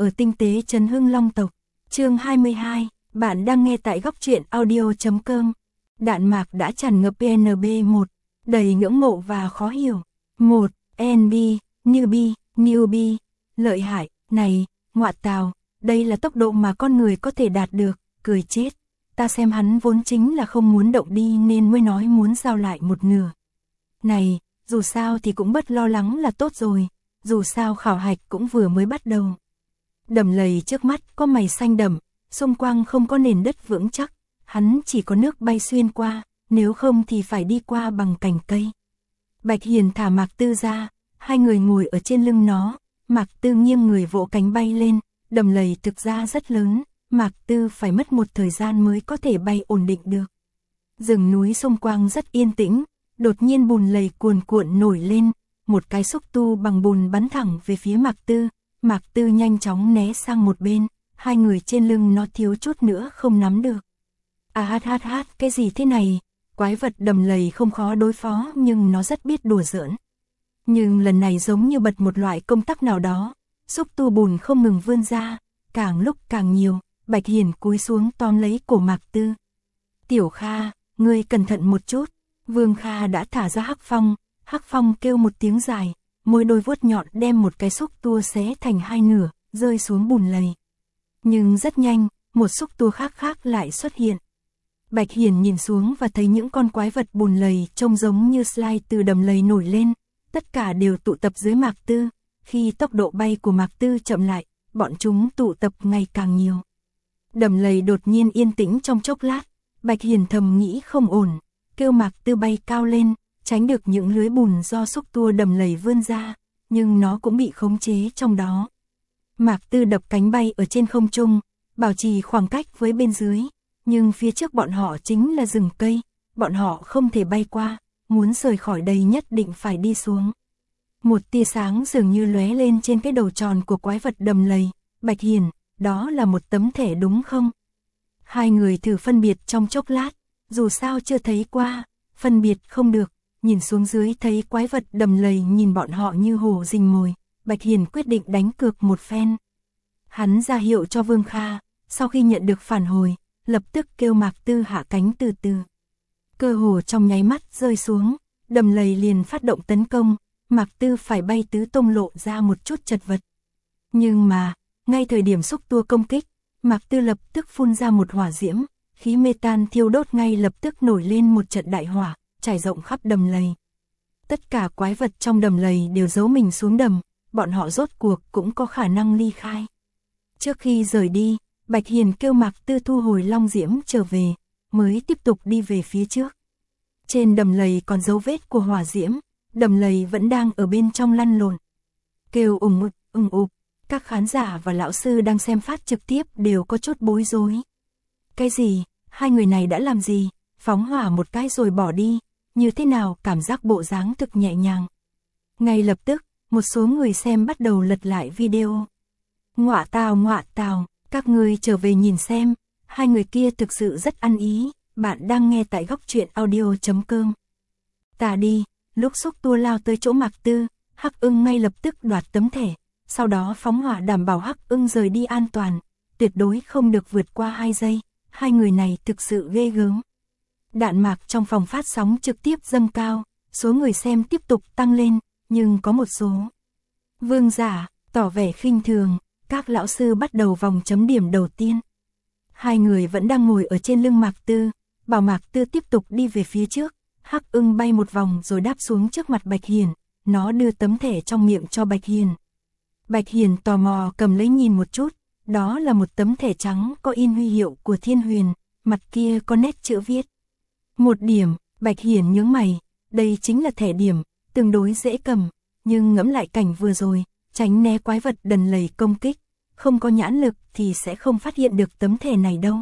ở tinh tế Trấn Hưng Long tộc. Chương 22, bạn đang nghe tại góc truyện audio.com. Đạn mạc đã tràn ngập PNB1, đầy ngưỡng mộ và khó hiểu. 1. NB, newbie, lợi hại, này, ngọa tào, đây là tốc độ mà con người có thể đạt được, cười chết. Ta xem hắn vốn chính là không muốn động đi nên mới nói muốn giao lại một nửa. Này, dù sao thì cũng bớt lo lắng là tốt rồi, dù sao khảo hạch cũng vừa mới bắt đầu. Đầm lầy trước mắt có mày xanh đậm, xung quanh không có nền đất vững chắc, hắn chỉ có nước bay xuyên qua, nếu không thì phải đi qua bằng cành cây. Bạch Hiền thả Mạc Tư ra, hai người ngồi ở trên lưng nó, Mạc Tư nghiêng người vỗ cánh bay lên, đầm lầy thực ra rất lớn, Mạc Tư phải mất một thời gian mới có thể bay ổn định được. Rừng núi xung quanh rất yên tĩnh, đột nhiên bùn lầy cuồn cuộn nổi lên, một cái xúc tu bằng bùn bắn thẳng về phía Mạc Tư. Mạc Tư nhanh chóng né sang một bên, hai người trên lưng nó thiếu chút nữa không nắm được. Cái gì thế này? Quái vật đầm lầy không khó đối phó nhưng nó rất biết đùa giỡn. Nhưng lần này giống như bật một loại công tắc nào đó, xúc tu bùn không ngừng vươn ra, càng lúc càng nhiều. Bạch Hiền cúi xuống tóm lấy cổ Mạc Tư. Tiểu Kha, ngươi cẩn thận một chút. Vương Kha đã thả ra Hắc Phong kêu một tiếng dài, môi đôi vuốt nhọn đem một cái xúc tua xé thành hai nửa, rơi xuống bùn lầy. Nhưng rất nhanh, một xúc tua khác lại xuất hiện. Bạch Hiền nhìn xuống và thấy những con quái vật bùn lầy trông giống như slime từ đầm lầy nổi lên, tất cả đều tụ tập dưới Mạc Tư. Khi tốc độ bay của Mạc Tư chậm lại, bọn chúng tụ tập ngày càng nhiều. Đầm lầy đột nhiên yên tĩnh trong chốc lát, Bạch Hiền thầm nghĩ không ổn, kêu Mạc Tư bay cao lên, tránh được những lưới bùn do xúc tua đầm lầy vươn ra, nhưng nó cũng bị khống chế trong đó. Mạc Tư đập cánh bay ở trên không trung, bảo trì khoảng cách với bên dưới, nhưng phía trước bọn họ chính là rừng cây, bọn họ không thể bay qua, muốn rời khỏi đây nhất định phải đi xuống. Một tia sáng dường như lóe lên trên cái đầu tròn của quái vật đầm lầy. Bạch Hiền, đó là một tấm thẻ đúng không? Hai người thử phân biệt trong chốc lát, dù sao chưa thấy qua, phân biệt không được, nhìn xuống dưới thấy quái vật đầm lầy nhìn bọn họ như hổ rình mồi, Bạch Hiền quyết định đánh cược một phen. Hắn ra hiệu cho Vương Kha, sau khi nhận được phản hồi, lập tức kêu Mạc Tư hạ cánh từ từ. Cơ hồ trong nháy mắt rơi xuống, đầm lầy liền phát động tấn công, Mạc Tư phải bay tứ tung lộ ra một chút chật vật. Nhưng mà, ngay thời điểm xúc tua công kích, Mạc Tư lập tức phun ra một hỏa diễm, khí metan thiêu đốt ngay lập tức nổi lên một trận đại hỏa, trải rộng khắp đầm lầy. Tất cả quái vật trong đầm lầy đều giấu mình xuống đầm, bọn họ rốt cuộc cũng có khả năng ly khai. Trước khi rời đi, Bạch Hiền kêu Mạc Tư thu hồi long diễm trở về, mới tiếp tục đi về phía trước. Trên đầm lầy còn dấu vết của hỏa diễm, đầm lầy vẫn đang ở bên trong lăn lộn. Kêu ùng ục. Các khán giả và lão sư đang xem phát trực tiếp đều có chút bối rối. Cái gì? Hai người này đã làm gì? Phóng hỏa một cái rồi bỏ đi, như thế nào cảm giác bộ dáng thực nhẹ nhàng. Ngay lập tức, một số người xem bắt đầu lật lại video. Ngọa tào, các ngươi trở về nhìn xem, hai người kia thực sự rất ăn ý, bạn đang nghe tại góc truyện audio.com. Ta đi, lúc xúc tua lao tới chỗ Mạc Tư, Hắc Ưng ngay lập tức đoạt tấm thẻ, sau đó phóng hỏa đảm bảo Hắc Ưng rời đi an toàn, tuyệt đối không được vượt qua 2 giây, hai người này thực sự ghê gớm. Đạn mạc trong phòng phát sóng trực tiếp dâng cao, số người xem tiếp tục tăng lên, nhưng có một số vương giả tỏ vẻ khinh thường, các lão sư bắt đầu vòng chấm điểm đầu tiên. Hai người vẫn đang ngồi ở trên lưng Mạc Tư, bảo Mạc Tư tiếp tục đi về phía trước. Hắc Ưng bay một vòng rồi đáp xuống trước mặt Bạch Hiền, nó đưa tấm thẻ trong miệng cho Bạch Hiền. Bạch Hiền tò mò cầm lấy nhìn một chút, đó là một tấm thẻ trắng có in huy hiệu của Thiên Huyền, mặt kia có nét chữ viết. 1 điểm, Bạch Hiền nhướng mày, đây chính là thẻ điểm, tương đối dễ cầm, nhưng ngẫm lại cảnh vừa rồi, tránh né quái vật đầm lầy công kích, không có nhãn lực thì sẽ không phát hiện được tấm thẻ này đâu.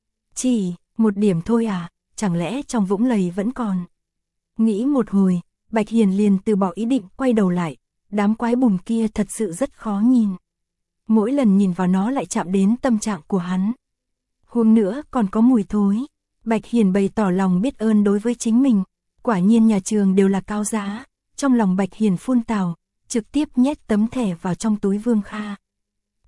Chỉ 1 điểm thôi à, chẳng lẽ trong vũng lầy vẫn còn. Nghĩ một hồi, Bạch Hiền liền từ bỏ ý định quay đầu lại, đám quái bùn kia thật sự rất khó nhìn. Mỗi lần nhìn vào nó lại chạm đến tâm trạng của hắn. Huống nữa còn có mùi thối. Bạch Hiền bày tỏ lòng biết ơn đối với chính mình, quả nhiên nhà trường đều là cao giá. Trong lòng Bạch Hiền phun tào, trực tiếp nhét tấm thẻ vào trong túi Vương Kha.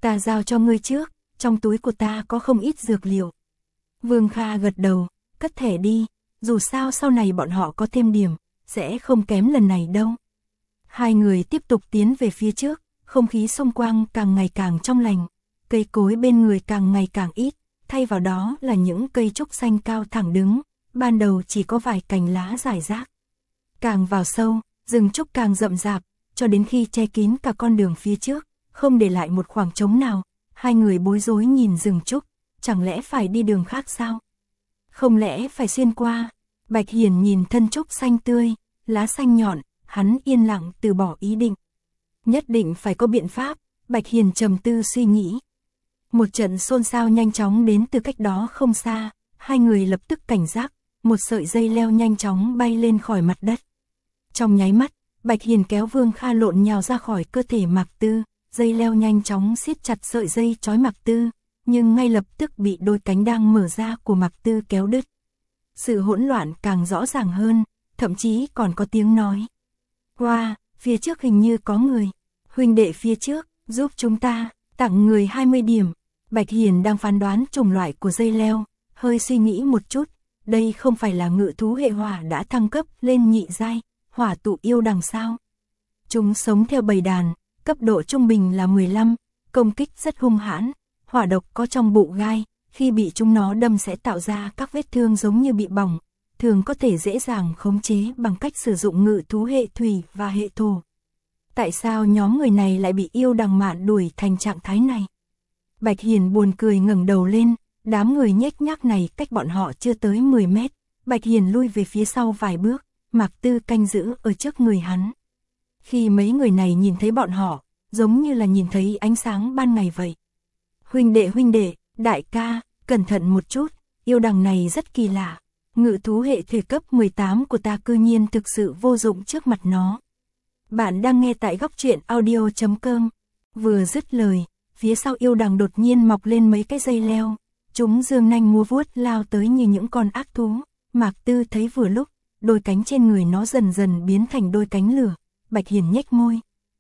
Ta giao cho ngươi trước, trong túi của ta có không ít dược liệu. Vương Kha gật đầu, cất thẻ đi, dù sao sau này bọn họ có thêm điểm, sẽ không kém lần này đâu. Hai người tiếp tục tiến về phía trước, không khí xung quanh càng ngày càng trong lành, cây cối bên người càng ngày càng ít, thay vào đó là những cây trúc xanh cao thẳng đứng, ban đầu chỉ có vài cành lá rải rác. Càng vào sâu, rừng trúc càng rậm rạp, cho đến khi che kín cả con đường phía trước, không để lại một khoảng trống nào. Hai người bối rối nhìn rừng trúc, chẳng lẽ phải đi đường khác sao? Không lẽ phải xuyên qua? Bạch Hiền nhìn thân trúc xanh tươi, lá xanh nhọn, hắn yên lặng từ bỏ ý định. Nhất định phải có biện pháp, Bạch Hiền trầm tư suy nghĩ. Một trận xôn xao nhanh chóng đến từ cách đó không xa, hai người lập tức cảnh giác, một sợi dây leo nhanh chóng bay lên khỏi mặt đất. Trong nháy mắt, Bạch Hiền kéo Vương Kha lộn nhào ra khỏi cơ thể Mạc Tư, dây leo nhanh chóng siết chặt sợi dây trói Mạc Tư, nhưng ngay lập tức bị đôi cánh đang mở ra của Mạc Tư kéo đứt. Sự hỗn loạn càng rõ ràng hơn, thậm chí còn có tiếng nói. Wow, phía trước hình như có người. Huynh đệ phía trước, giúp chúng ta, tặng người 20 điểm. Bạch Hiền đang phán đoán chủng loại của dây leo, hơi suy nghĩ một chút. Đây không phải là ngự thú hệ hỏa đã thăng cấp lên nhị giai, hỏa tụ yêu đằng sao. Chúng sống theo bầy đàn, cấp độ trung bình là 15, công kích rất hung hãn, hỏa độc có trong bụng gai, khi bị chúng nó đâm sẽ tạo ra các vết thương giống như bị bỏng, thường có thể dễ dàng khống chế bằng cách sử dụng ngự thú hệ thủy và hệ thổ. Tại sao nhóm người này lại bị yêu đằng mạn đuổi thành trạng thái này? Bạch Hiền buồn cười ngẩng đầu lên, đám người nhếch nhác này cách bọn họ chưa tới 10 mét, Bạch Hiền lui về phía sau vài bước, Mạc Tư canh giữ ở trước người hắn. Khi mấy người này nhìn thấy bọn họ, giống như là nhìn thấy ánh sáng ban ngày vậy. Huynh đệ, đại ca, cẩn thận một chút, yêu đằng này rất kỳ lạ. Ngự thú hệ thể cấp 18 của ta cư nhiên thực sự vô dụng trước mặt nó. Bạn đang nghe tại góc truyện audio.com. Vừa dứt lời, phía sau yêu đằng đột nhiên mọc lên mấy cái dây leo. Chúng dương nanh múa vuốt lao tới như những con ác thú. Mạc Tư thấy vừa lúc, đôi cánh trên người nó dần dần biến thành đôi cánh lửa. Bạch Hiền nhếch môi.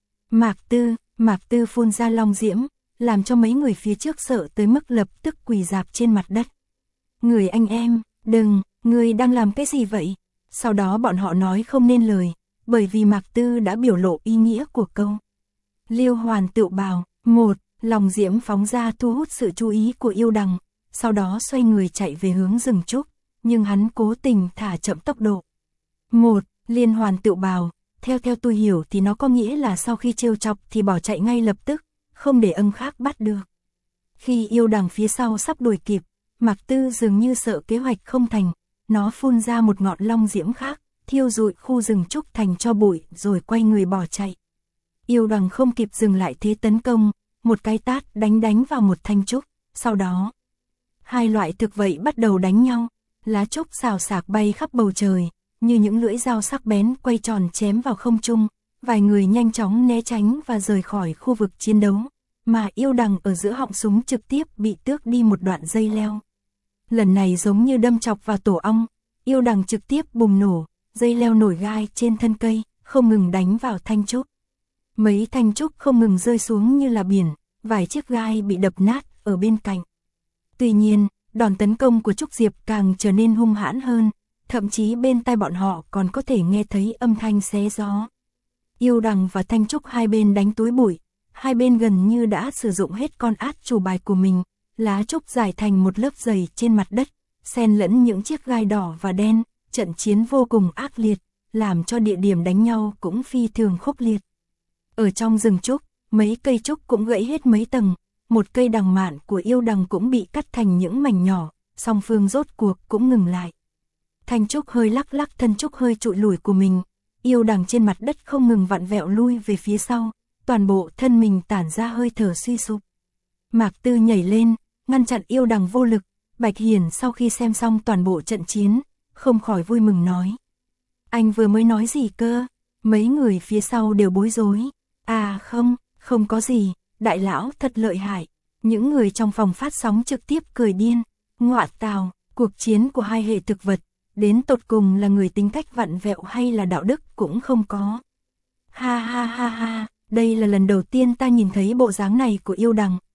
Mạc Tư phun ra long diễm, làm cho mấy người phía trước sợ tới mức lập tức quỳ rạp trên mặt đất. Người anh em, đừng, người đang làm cái gì vậy? Sau đó bọn họ nói không nên lời, bởi vì Mạc Tư đã biểu lộ ý nghĩa của câu. Liêu hoàn tự bào, một, lòng diễm phóng ra thu hút sự chú ý của yêu đằng, sau đó xoay người chạy về hướng rừng trúc, nhưng hắn cố tình thả chậm tốc độ. Một, liên hoàn tự bào, theo tôi hiểu thì nó có nghĩa là sau khi trêu chọc thì bỏ chạy ngay lập tức, không để âm khác bắt được. Khi yêu đằng phía sau sắp đuổi kịp, Mạc Tư dường như sợ kế hoạch không thành, nó phun ra một ngọn long diễm khác, thiêu rụi khu rừng trúc thành tro bụi rồi quay người bỏ chạy. Yêu đằng không kịp dừng lại thế tấn công, một cái tát đánh vào một thanh trúc, sau đó hai loại thực vậy bắt đầu đánh nhau, lá trúc xào xạc bay khắp bầu trời, như những lưỡi dao sắc bén quay tròn chém vào không trung, vài người nhanh chóng né tránh và rời khỏi khu vực chiến đấu, mà yêu đằng ở giữa họng súng trực tiếp bị tước đi một đoạn dây leo. Lần này giống như đâm chọc vào tổ ong, yêu đằng trực tiếp bùng nổ, dây leo nổi gai trên thân cây, không ngừng đánh vào thanh trúc. Mấy thanh trúc không ngừng rơi xuống như là biển, vài chiếc gai bị đập nát ở bên cạnh. Tuy nhiên, đòn tấn công của Trúc Diệp càng trở nên hung hãn hơn, thậm chí bên tai bọn họ còn có thể nghe thấy âm thanh xé gió. Yêu đằng và thanh trúc hai bên đánh túi bụi, hai bên gần như đã sử dụng hết con át chủ bài của mình, lá trúc giải thành một lớp dày trên mặt đất, xen lẫn những chiếc gai đỏ và đen, trận chiến vô cùng ác liệt, làm cho địa điểm đánh nhau cũng phi thường khốc liệt. Ở trong rừng trúc, mấy cây trúc cũng gãy hết mấy tầng, một cây đằng mạn của yêu đằng cũng bị cắt thành những mảnh nhỏ, song phương rốt cuộc cũng ngừng lại. Thanh trúc hơi lắc thân trúc hơi trụi lủi của mình, yêu đằng trên mặt đất không ngừng vặn vẹo lui về phía sau, toàn bộ thân mình tản ra hơi thở suy sụp. Mạc Tư nhảy lên, ngăn chặn yêu đằng vô lực. Bạch Hiền sau khi xem xong toàn bộ trận chiến, không khỏi vui mừng nói. Anh vừa mới nói gì cơ? Mấy người phía sau đều bối rối. À không có gì, đại lão thật lợi hại. Những người trong phòng phát sóng trực tiếp cười điên. Ngọa tào, cuộc chiến của hai hệ thực vật, đến tột cùng là người tính cách vặn vẹo hay là đạo đức cũng không có. Ha, đây là lần đầu tiên ta nhìn thấy bộ dáng này của yêu đằng,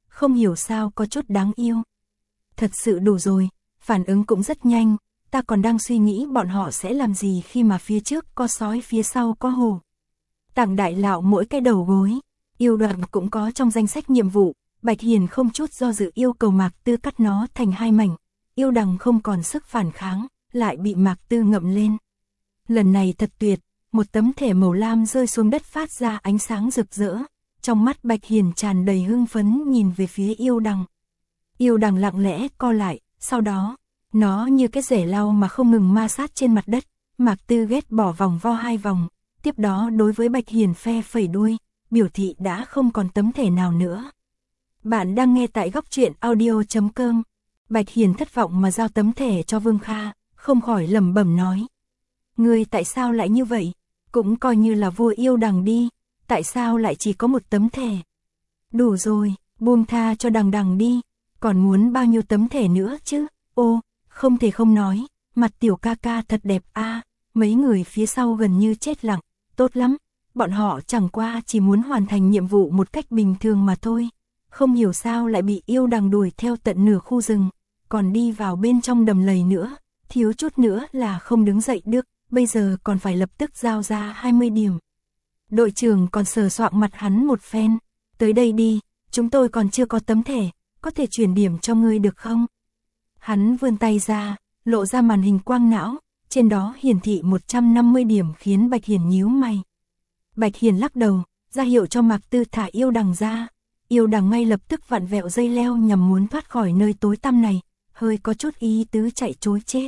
không hiểu sao có chút đáng yêu. Thật sự đủ rồi, phản ứng cũng rất nhanh, ta còn đang suy nghĩ bọn họ sẽ làm gì khi mà phía trước có sói phía sau có hổ. Tảng Đại Lão mỗi cái đầu gối, yêu đoàn cũng có trong danh sách nhiệm vụ, Bạch Hiền không chút do dự yêu cầu Mạc Tư cắt nó thành 2 mảnh, yêu đằng không còn sức phản kháng, lại bị Mạc Tư ngậm lên. Lần này thật tuyệt, một tấm thẻ màu lam rơi xuống đất phát ra ánh sáng rực rỡ, trong mắt Bạch Hiền tràn đầy hưng phấn nhìn về phía yêu đằng. Yêu đằng lặng lẽ co lại, sau đó, nó như cái rẻ lau mà không ngừng ma sát trên mặt đất, Mạc Tư ghét bỏ vòng vo 2 vòng, tiếp đó đối với Bạch Hiền phe phẩy đuôi, biểu thị đã không còn tấm thẻ nào nữa. Bạn đang nghe tại góc truyện audio.com. Bạch Hiền thất vọng mà giao tấm thẻ cho Vương Kha, không khỏi lẩm bẩm nói. Ngươi tại sao lại như vậy? Cũng coi như là vua yêu đằng đi, tại sao lại chỉ có một tấm thẻ? Đủ rồi, buông tha cho đằng đằng đi, còn muốn bao nhiêu tấm thẻ nữa chứ? Ô, không thể không nói, mặt tiểu ca ca thật đẹp a. Mấy người phía sau gần như chết lặng, tốt lắm, bọn họ chẳng qua chỉ muốn hoàn thành nhiệm vụ một cách bình thường mà thôi. Không hiểu sao lại bị yêu đằng đuổi theo tận nửa khu rừng, còn đi vào bên trong đầm lầy nữa, thiếu chút nữa là không đứng dậy được, bây giờ còn phải lập tức giao ra 20 điểm. Đội trưởng còn sờ soạng mặt hắn một phen, tới đây đi, chúng tôi còn chưa có tấm thẻ, có thể chuyển điểm cho ngươi được không? Hắn vươn tay ra, lộ ra màn hình quang não, trên đó hiển thị 150 điểm khiến Bạch Hiền nhíu mày. Bạch Hiền lắc đầu, ra hiệu cho Mạc Tư thả yêu đằng ra. Yêu đằng ngay lập tức vặn vẹo dây leo nhằm muốn thoát khỏi nơi tối tăm này, hơi có chút ý tứ chạy trối chết.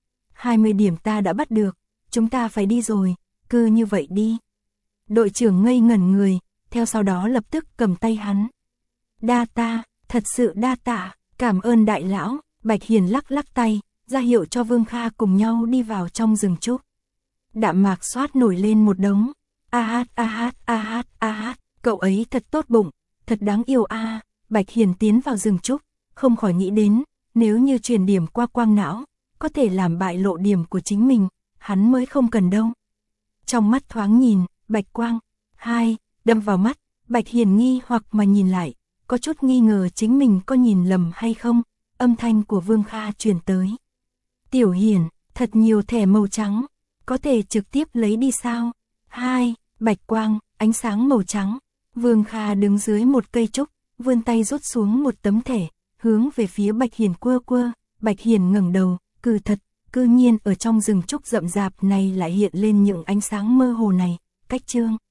20 điểm ta đã bắt được, chúng ta phải đi rồi, cứ như vậy đi. Đội trưởng ngây ngẩn người, theo sau đó lập tức cầm tay hắn. Đa ta, thật sự đa tạ, cảm ơn đại lão. Bạch Hiền lắc lắc tay, ra hiệu cho Vương Kha cùng nhau đi vào trong rừng trúc. Đạm Mạc xoát nổi lên một đống. A hát, cậu ấy thật tốt bụng, thật đáng yêu a. Bạch Hiền tiến vào rừng trúc, không khỏi nghĩ đến, nếu như truyền điểm qua quang não, có thể làm bại lộ điểm của chính mình, hắn mới không cần đâu. Trong mắt thoáng nhìn, bạch quang, đâm vào mắt, Bạch Hiền nghi hoặc mà nhìn lại, có chút nghi ngờ chính mình có nhìn lầm hay không, âm thanh của Vương Kha truyền tới. Tiểu Hiền, thật nhiều thẻ màu trắng, có thể trực tiếp lấy đi sao? Bạch quang, ánh sáng màu trắng. Vương Kha đứng dưới một cây trúc, vươn tay rút xuống một tấm thẻ, hướng về phía Bạch Hiền quơ quơ. Bạch Hiền ngẩng đầu, cư thật, cư nhiên ở trong rừng trúc rậm rạp này lại hiện lên những ánh sáng mơ hồ này. Cách chương